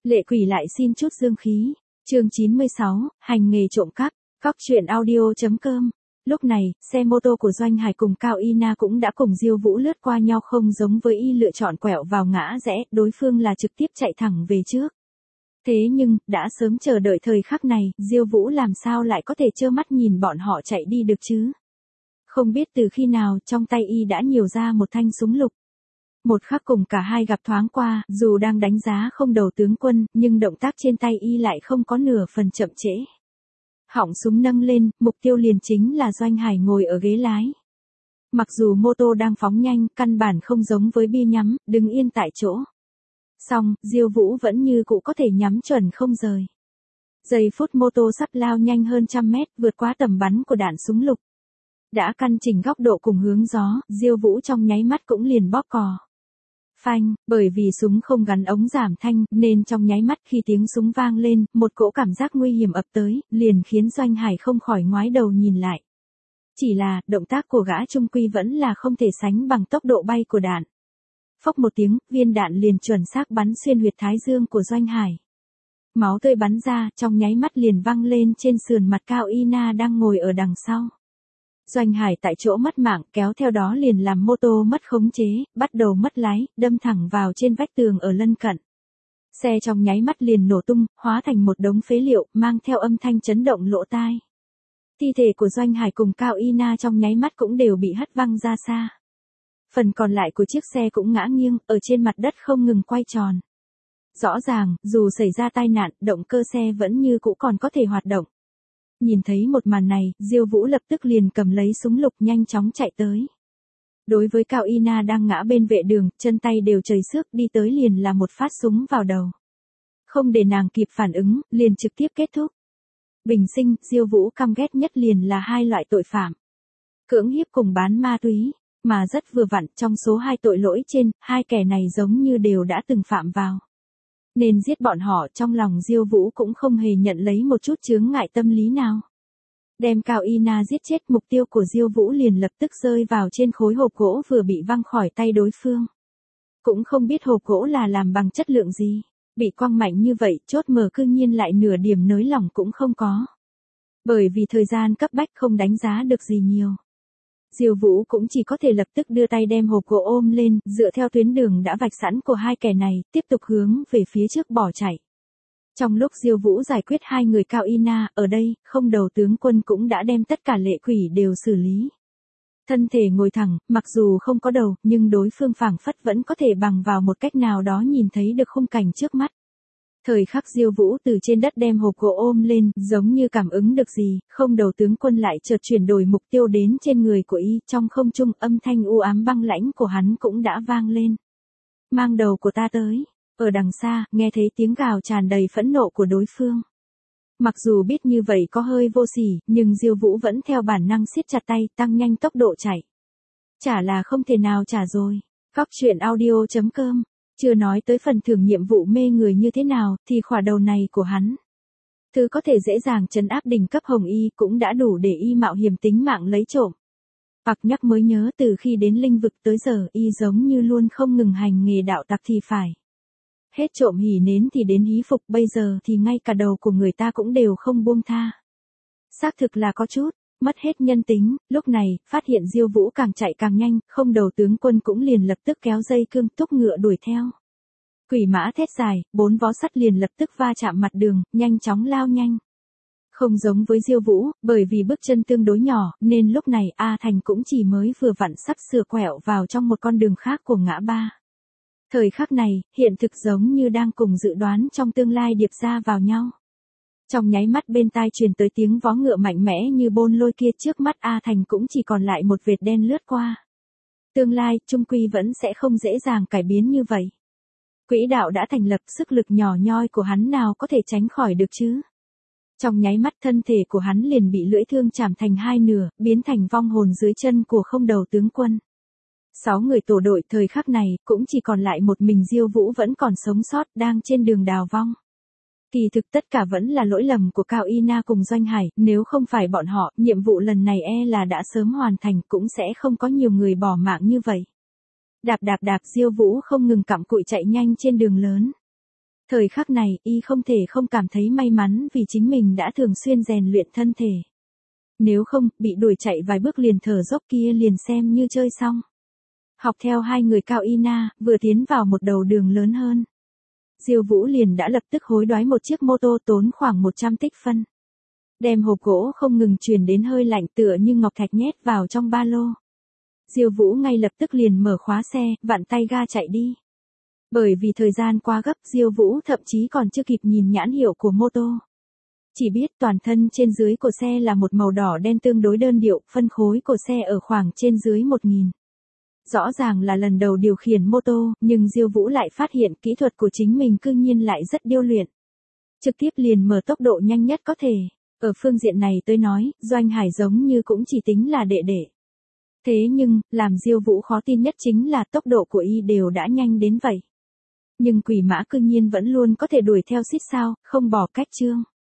Lệ quỷ lại xin chút dương khí. Chương 96, hành nghề trộm cắp. Cóc truyện audio.com. Lúc này, xe mô tô của Doanh Hải cùng Cao Y Na cũng đã cùng Diêu Vũ lướt qua nhau, không giống với y lựa chọn quẹo vào ngã rẽ, đối phương là trực tiếp chạy thẳng về trước. Thế nhưng, đã sớm chờ đợi thời khắc này, Diêu Vũ làm sao lại có thể trơ mắt nhìn bọn họ chạy đi được chứ? Không biết từ khi nào, trong tay y đã nhiều ra một thanh súng lục. Một khắc cùng cả hai gặp thoáng qua, dù đang đánh giá không đầu tướng quân, nhưng động tác trên tay y lại không có nửa phần chậm trễ. Họng súng nâng lên, mục tiêu liền chính là Doanh Hải ngồi ở ghế lái. Mặc dù mô tô đang phóng nhanh, căn bản không giống với bia nhắm, đứng yên tại chỗ. Song, Diêu Vũ vẫn như cũ có thể nhắm chuẩn không rời. Giây phút mô tô sắp lao nhanh hơn 100 mét, vượt quá tầm bắn của đạn súng lục. Đã căn chỉnh góc độ cùng hướng gió, Diêu Vũ trong nháy mắt cũng liền bóp cò. Phanh, bởi vì súng không gắn ống giảm thanh, nên trong nháy mắt khi tiếng súng vang lên, một cỗ cảm giác nguy hiểm ập tới, liền khiến Doanh Hải không khỏi ngoái đầu nhìn lại. Chỉ là, động tác của gã trung quy vẫn là không thể sánh bằng tốc độ bay của đạn. Phốc một tiếng, viên đạn liền chuẩn xác bắn xuyên huyệt thái dương của Doanh Hải. Máu tươi bắn ra, trong nháy mắt liền văng lên trên sườn mặt Cao Y Na đang ngồi ở đằng sau. Doanh Hải tại chỗ mất mạng, kéo theo đó liền làm mô tô mất khống chế, bắt đầu mất lái, đâm thẳng vào trên vách tường ở lân cận. Xe trong nháy mắt liền nổ tung, hóa thành một đống phế liệu, mang theo âm thanh chấn động lỗ tai. Thi thể của Doanh Hải cùng Cao Y Na trong nháy mắt cũng đều bị hất văng ra xa. Phần còn lại của chiếc xe cũng ngã nghiêng, ở trên mặt đất không ngừng quay tròn. Rõ ràng, dù xảy ra tai nạn, động cơ xe vẫn như cũ còn có thể hoạt động. Nhìn thấy một màn này, Diêu Vũ lập tức liền cầm lấy súng lục nhanh chóng chạy tới. Đối với Cao Y Na đang ngã bên vệ đường, chân tay đều chảy xước, đi tới liền là một phát súng vào đầu. Không để nàng kịp phản ứng, liền trực tiếp kết thúc. Bình sinh, Diêu Vũ căm ghét nhất liền là hai loại tội phạm. Cưỡng hiếp cùng bán ma túy, mà rất vừa vặn, trong số hai tội lỗi trên, hai kẻ này giống như đều đã từng phạm vào. Nên giết bọn họ, trong lòng Diêu Vũ cũng không hề nhận lấy một chút chướng ngại tâm lý nào. Đem Cao Y Na giết chết, mục tiêu của Diêu Vũ liền lập tức rơi vào trên khối hộp gỗ vừa bị văng khỏi tay đối phương. Cũng không biết hộp gỗ là làm bằng chất lượng gì, bị quăng mạnh như vậy, chốt mở cư nhiên lại nửa điểm nới lỏng cũng không có. Bởi vì thời gian cấp bách không đánh giá được gì nhiều. Diêu Vũ cũng chỉ có thể lập tức đưa tay đem hộp gỗ ôm lên, dựa theo tuyến đường đã vạch sẵn của hai kẻ này, tiếp tục hướng về phía trước bỏ chạy. Trong lúc Diêu Vũ giải quyết hai người Cao Y Na, ở đây, không đầu tướng quân cũng đã đem tất cả lệ quỷ đều xử lý. Thân thể ngồi thẳng, mặc dù không có đầu, nhưng đối phương phảng phất vẫn có thể bằng vào một cách nào đó nhìn thấy được khung cảnh trước mắt. Thời khắc Diêu Vũ từ trên đất đem hộp gỗ ôm lên, giống như cảm ứng được gì, không đầu tướng quân lại chợt chuyển đổi mục tiêu đến trên người của y, trong không trung âm thanh u ám băng lãnh của hắn cũng đã vang lên. Mang đầu của ta tới. Ở đằng xa, nghe thấy tiếng gào tràn đầy phẫn nộ của đối phương. Mặc dù biết như vậy có hơi vô sỉ, nhưng Diêu Vũ vẫn theo bản năng siết chặt tay, tăng nhanh tốc độ chạy. Chả là không thể nào trả rồi. Cóc truyện audio.com. Chưa nói tới phần thưởng nhiệm vụ mê người như thế nào, thì khỏa đầu này của hắn. Thứ có thể dễ dàng trấn áp đỉnh cấp hồng y cũng đã đủ để y mạo hiểm tính mạng lấy trộm. Bạc nhắc mới nhớ từ khi đến linh vực tới giờ y giống như luôn không ngừng hành nghề đạo tặc thì phải. Hết trộm hỉ nến thì đến hí phục, bây giờ thì ngay cả đầu của người ta cũng đều không buông tha. Xác thực là có chút, mất hết nhân tính, lúc này, phát hiện Diêu Vũ càng chạy càng nhanh, không đầu tướng quân cũng liền lập tức kéo dây cương túc ngựa đuổi theo. Quỷ mã thét dài, bốn vó sắt liền lập tức va chạm mặt đường, nhanh chóng lao nhanh. Không giống với Diêu Vũ, bởi vì bước chân tương đối nhỏ, nên lúc này A Thành cũng chỉ mới vừa vặn sắp sửa quẹo vào trong một con đường khác của ngã ba. Thời khắc này, hiện thực giống như đang cùng dự đoán trong tương lai điệp ra vào nhau. Trong nháy mắt bên tai truyền tới tiếng vó ngựa mạnh mẽ như bôn lôi kia, trước mắt A Thành cũng chỉ còn lại một vệt đen lướt qua. Tương lai, chung quy vẫn sẽ không dễ dàng cải biến như vậy. Quỹ đạo đã thành lập, sức lực nhỏ nhoi của hắn nào có thể tránh khỏi được chứ. Trong nháy mắt thân thể của hắn liền bị lưỡi thương chảm thành hai nửa, biến thành vong hồn dưới chân của không đầu tướng quân. 6 người tổ đội thời khắc này, cũng chỉ còn lại một mình Diêu Vũ vẫn còn sống sót, đang trên đường đào vong. Kỳ thực tất cả vẫn là lỗi lầm của Cao Y Na cùng Doanh Hải, nếu không phải bọn họ, nhiệm vụ lần này là đã sớm hoàn thành, cũng sẽ không có nhiều người bỏ mạng như vậy. Đạp Diêu Vũ không ngừng cặm cụi chạy nhanh trên đường lớn. Thời khắc này, y không thể không cảm thấy may mắn vì chính mình đã thường xuyên rèn luyện thân thể. Nếu không, bị đuổi chạy vài bước liền thở dốc kia liền xem như chơi xong. Học theo hai người Cao Y Na, vừa tiến vào một đầu đường lớn hơn. Diêu Vũ liền đã lập tức hối đoái một chiếc mô tô tốn khoảng 100 tích phân. Đem hộp gỗ không ngừng truyền đến hơi lạnh tựa như ngọc thạch nhét vào trong ba lô. Diêu Vũ ngay lập tức liền mở khóa xe, vặn tay ga chạy đi. Bởi vì thời gian quá gấp, Diêu Vũ thậm chí còn chưa kịp nhìn nhãn hiệu của mô tô. Chỉ biết toàn thân trên dưới của xe là một màu đỏ đen tương đối đơn điệu, phân khối của xe ở khoảng trên dưới 1000. Rõ ràng là lần đầu điều khiển mô tô, nhưng Diêu Vũ lại phát hiện kỹ thuật của chính mình cư nhiên lại rất điêu luyện. Trực tiếp liền mở tốc độ nhanh nhất có thể. Ở phương diện này tôi nói, Doanh Hải giống như cũng chỉ tính là đệ đệ. Thế nhưng, làm Diêu Vũ khó tin nhất chính là tốc độ của y đều đã nhanh đến vậy. Nhưng quỷ mã cư nhiên vẫn luôn có thể đuổi theo xít sao, không bỏ cách chương.